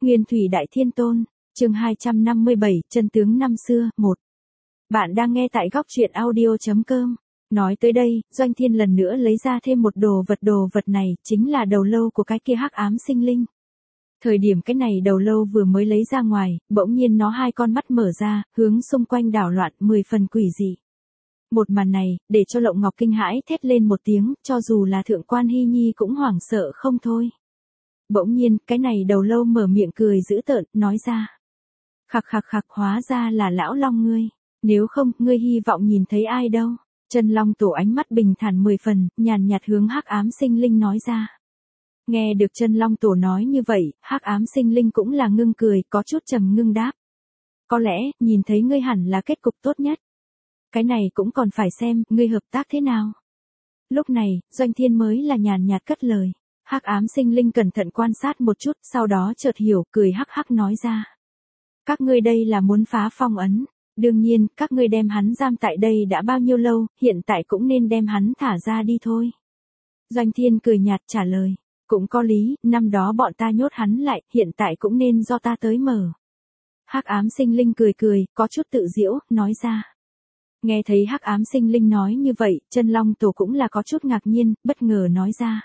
Nguyên Thủy Đại Thiên Tôn, chương 257, chân tướng năm xưa, 1. Bạn đang nghe tại góc truyện audio.com. Nói tới đây, Doanh Thiên lần nữa lấy ra thêm một đồ vật này, chính là đầu lâu của cái kia hắc ám sinh linh. Thời điểm cái này đầu lâu vừa mới lấy ra ngoài, bỗng nhiên nó hai con mắt mở ra, hướng xung quanh đảo loạn 10 phần quỷ dị. Một màn này, để cho Lộng Ngọc kinh hãi thét lên một tiếng, cho dù là Thượng Quan Hy Nhi cũng hoảng sợ không thôi. Bỗng nhiên, cái này đầu lâu mở miệng cười dữ tợn, nói ra. Khặc khặc khặc, hóa ra là lão Long ngươi. Nếu không, ngươi hy vọng nhìn thấy ai đâu. Chân Long Tổ ánh mắt bình thản 10 phần, nhàn nhạt hướng hắc ám sinh linh nói ra. Nghe được Chân Long Tổ nói như vậy, hắc ám sinh linh cũng là ngưng cười, có chút trầm ngưng đáp. Có lẽ, nhìn thấy ngươi hẳn là kết cục tốt nhất. Cái này cũng còn phải xem, ngươi hợp tác thế nào. Lúc này, Doanh Thiên mới là nhàn nhạt cất lời. Hắc ám sinh linh cẩn thận quan sát một chút, sau đó chợt hiểu, cười hắc hắc nói ra. Các ngươi đây là muốn phá phong ấn. Đương nhiên, các ngươi đem hắn giam tại đây đã bao nhiêu lâu, hiện tại cũng nên đem hắn thả ra đi thôi. Doanh Thiên cười nhạt trả lời. Cũng có lý, năm đó bọn ta nhốt hắn lại, hiện tại cũng nên do ta tới mở. Hắc ám sinh linh cười, có chút tự giễu, nói ra. Nghe thấy hắc ám sinh linh nói như vậy, Chân Long Tổ cũng là có chút ngạc nhiên, bất ngờ nói ra.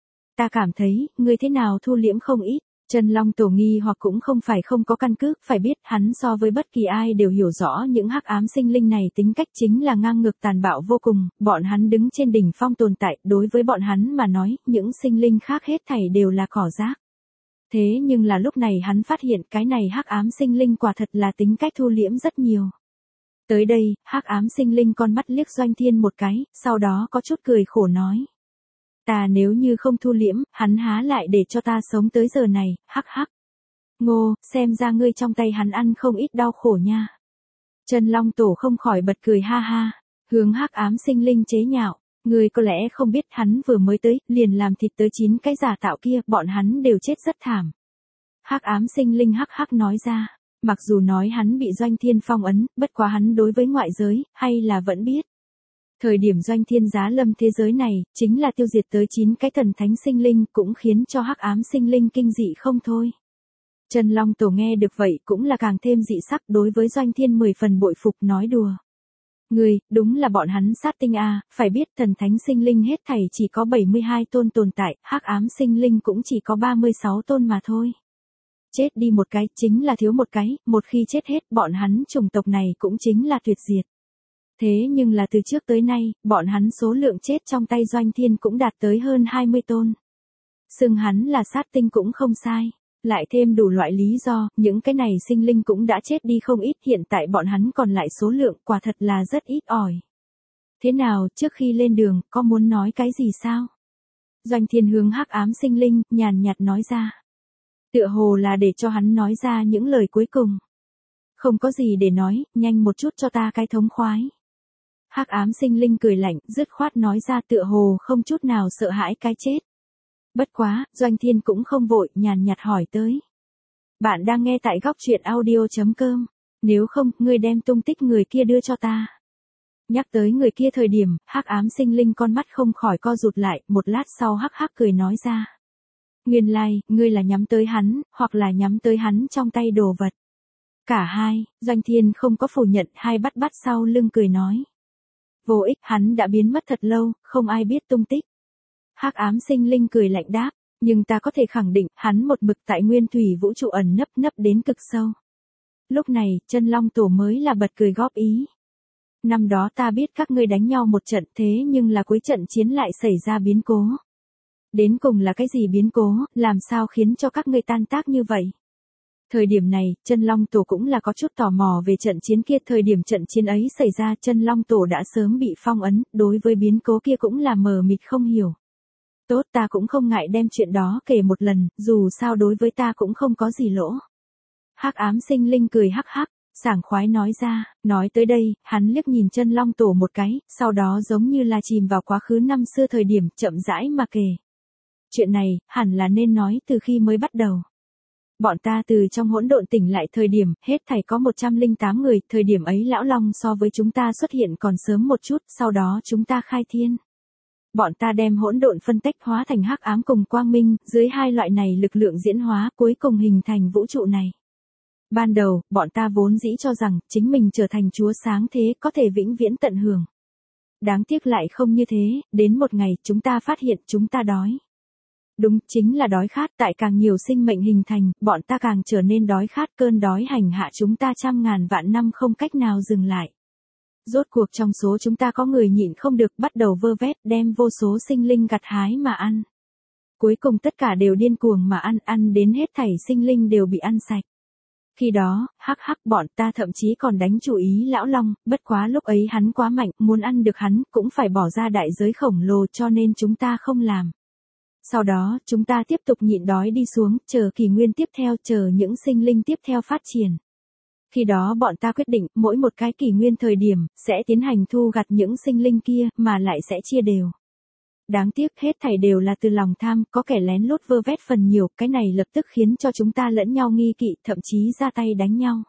Ta cảm thấy, ngươi thế nào thu liễm không ít. Chân Long Tổ nghi hoặc cũng không phải không có căn cứ, phải biết hắn so với bất kỳ ai đều hiểu rõ những hắc ám sinh linh này tính cách chính là ngang ngược tàn bạo vô cùng, bọn hắn đứng trên đỉnh phong tồn tại, đối với bọn hắn mà nói, những sinh linh khác hết thảy đều là cỏ rác. Thế nhưng là lúc này hắn phát hiện cái này hắc ám sinh linh quả thật là tính cách thu liễm rất nhiều. Tới đây, hắc ám sinh linh con mắt liếc Doanh Thiên một cái, sau đó có chút cười khổ nói. Ta nếu như không thu liễm, hắn há lại để cho ta sống tới giờ này, hắc hắc. Ngô, xem ra ngươi trong tay hắn ăn không ít đau khổ nha. Chân Long Tổ không khỏi bật cười ha ha, hướng hắc ám sinh linh chế nhạo. Ngươi có lẽ không biết hắn vừa mới tới, liền làm thịt tới 9 cái giả tạo kia, bọn hắn đều chết rất thảm. Hắc ám sinh linh hắc hắc nói ra, mặc dù nói hắn bị Doanh Thiên phong ấn, bất quá hắn đối với ngoại giới, hay là vẫn biết. Thời điểm Doanh Thiên giá lâm thế giới này, chính là tiêu diệt tới 9 cái thần thánh sinh linh, cũng khiến cho hắc ám sinh linh kinh dị không thôi. Chân Long Tổ nghe được vậy cũng là càng thêm dị sắc, đối với Doanh Thiên 10 phần bội phục nói đùa. Người, đúng là bọn hắn sát tinh a, phải biết thần thánh sinh linh hết thảy chỉ có 72 tôn tồn tại, hắc ám sinh linh cũng chỉ có 36 tôn mà thôi. Chết đi một cái, chính là thiếu một cái, một khi chết hết, bọn hắn chủng tộc này cũng chính là tuyệt diệt. Thế nhưng là từ trước tới nay, bọn hắn số lượng chết trong tay Doanh Thiên cũng đạt tới hơn 20 tôn. Xưng hắn là sát tinh cũng không sai. Lại thêm đủ loại lý do, những cái này sinh linh cũng đã chết đi không ít, hiện tại bọn hắn còn lại số lượng quả thật là rất ít ỏi. Thế nào, trước khi lên đường, có muốn nói cái gì sao? Doanh Thiên hướng hắc ám sinh linh, nhàn nhạt nói ra. Tựa hồ là để cho hắn nói ra những lời cuối cùng. Không có gì để nói, nhanh một chút cho ta cái thống khoái. Hắc ám sinh linh cười lạnh, dứt khoát nói ra tựa hồ không chút nào sợ hãi cái chết. Bất quá, Doanh Thiên cũng không vội, nhàn nhạt hỏi tới. Bạn đang nghe tại góc truyện audio.com. Nếu không, ngươi đem tung tích người kia đưa cho ta. Nhắc tới người kia thời điểm, hắc ám sinh linh con mắt không khỏi co rụt lại, một lát sau hắc hắc cười nói ra. Nguyên lai, ngươi là nhắm tới hắn, hoặc là nhắm tới hắn trong tay đồ vật. Cả hai, Doanh Thiên không có phủ nhận, hai bắt sau lưng cười nói. Vô ích, hắn đã biến mất thật lâu, không ai biết tung tích. Hắc ám sinh linh cười lạnh đáp, nhưng ta có thể khẳng định, hắn một mực tại nguyên thủy vũ trụ ẩn nấp đến cực sâu. Lúc này, Chân Long Tổ mới là bật cười góp ý. Năm đó ta biết các ngươi đánh nhau một trận, thế nhưng là cuối trận chiến lại xảy ra biến cố. Đến cùng là cái gì biến cố, làm sao khiến cho các ngươi tan tác như vậy? Thời điểm này, Chân Long Tổ cũng là có chút tò mò về trận chiến kia, thời điểm trận chiến ấy xảy ra, Chân Long Tổ đã sớm bị phong ấn, đối với biến cố kia cũng là mờ mịt không hiểu. Tốt, ta cũng không ngại đem chuyện đó kể một lần, dù sao đối với ta cũng không có gì lỗ. Hắc ám sinh linh cười hắc hắc, sảng khoái nói ra, nói tới đây, hắn liếc nhìn Chân Long Tổ một cái, sau đó giống như là chìm vào quá khứ năm xưa thời điểm, chậm rãi mà kể. Chuyện này, hẳn là nên nói từ khi mới bắt đầu. Bọn ta từ trong hỗn độn tỉnh lại thời điểm, hết thảy có 108 người, thời điểm ấy lão Long so với chúng ta xuất hiện còn sớm một chút, sau đó chúng ta khai thiên. bọn ta đem hỗn độn phân tách hóa thành hắc ám cùng quang minh, dưới hai loại này lực lượng diễn hóa, cuối cùng hình thành vũ trụ này. Ban đầu, bọn ta vốn dĩ cho rằng, chính mình trở thành chúa sáng thế, có thể vĩnh viễn tận hưởng. Đáng tiếc lại không như thế, đến một ngày, chúng ta phát hiện chúng ta đói. Đúng, chính là đói khát, tại càng nhiều sinh mệnh hình thành, bọn ta càng trở nên đói khát, cơn đói hành hạ chúng ta trăm ngàn vạn năm không cách nào dừng lại. Rốt cuộc trong số chúng ta có người nhịn không được, bắt đầu vơ vét, đem vô số sinh linh gặt hái mà ăn. Cuối cùng tất cả đều điên cuồng mà ăn đến hết thảy sinh linh đều bị ăn sạch. Khi đó, bọn ta thậm chí còn đánh chú ý lão long, bất quá lúc ấy hắn quá mạnh, muốn ăn được hắn, cũng phải bỏ ra đại giới khổng lồ cho nên chúng ta không làm. Sau đó, chúng ta tiếp tục nhịn đói đi xuống, chờ kỷ nguyên tiếp theo, chờ những sinh linh tiếp theo phát triển. Khi đó bọn ta quyết định, mỗi một cái kỷ nguyên thời điểm, sẽ tiến hành thu gặt những sinh linh kia, mà lại sẽ chia đều. Đáng tiếc hết thảy đều là từ lòng tham, có kẻ lén lút vơ vét phần nhiều, cái này lập tức khiến cho chúng ta lẫn nhau nghi kỵ, thậm chí ra tay đánh nhau.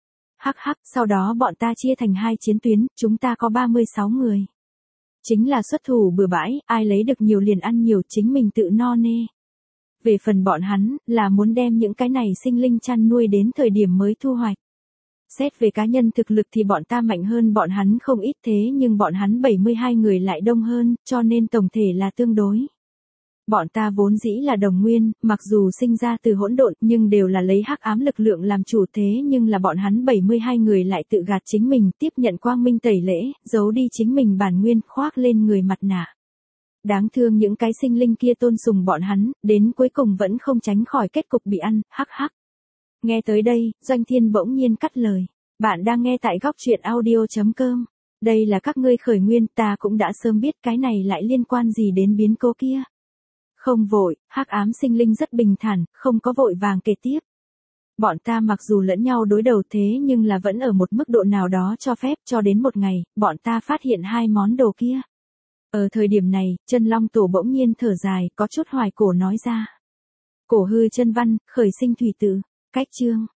Sau đó bọn ta chia thành hai chiến tuyến, chúng ta có 36 người. Chính là xuất thủ bừa bãi, ai lấy được nhiều liền ăn nhiều, chính mình tự no nê. Về phần bọn hắn, là muốn đem những cái này sinh linh chăn nuôi đến thời điểm mới thu hoạch. Xét về cá nhân thực lực thì bọn ta mạnh hơn bọn hắn không ít thế nhưng bọn hắn 72 người lại đông hơn, cho nên tổng thể là tương đối. Bọn ta vốn dĩ là đồng nguyên, mặc dù sinh ra từ hỗn độn nhưng đều là lấy hắc ám lực lượng làm chủ thế nhưng là bọn hắn 72 người lại tự gạt chính mình, tiếp nhận quang minh tẩy lễ, giấu đi chính mình bản nguyên, khoác lên người mặt nạ. Đáng thương những cái sinh linh kia tôn sùng bọn hắn, đến cuối cùng vẫn không tránh khỏi kết cục bị ăn, Nghe tới đây, Doanh Thiên bỗng nhiên cắt lời. Bạn đang nghe tại góc truyện audio.com. Đây là các ngươi khởi nguyên, ta cũng đã sớm biết cái này lại liên quan gì đến biến cố kia. Không vội, hắc ám sinh linh rất bình thản, không có vội vàng kể tiếp. Bọn ta mặc dù lẫn nhau đối đầu thế nhưng là vẫn ở một mức độ nào đó cho phép cho đến một ngày, bọn ta phát hiện hai món đồ kia. Ở thời điểm này, Chân Long Tổ bỗng nhiên thở dài, có chút hoài cổ nói ra. Cổ hư chân văn, khởi sinh thủy tự. Cách chương.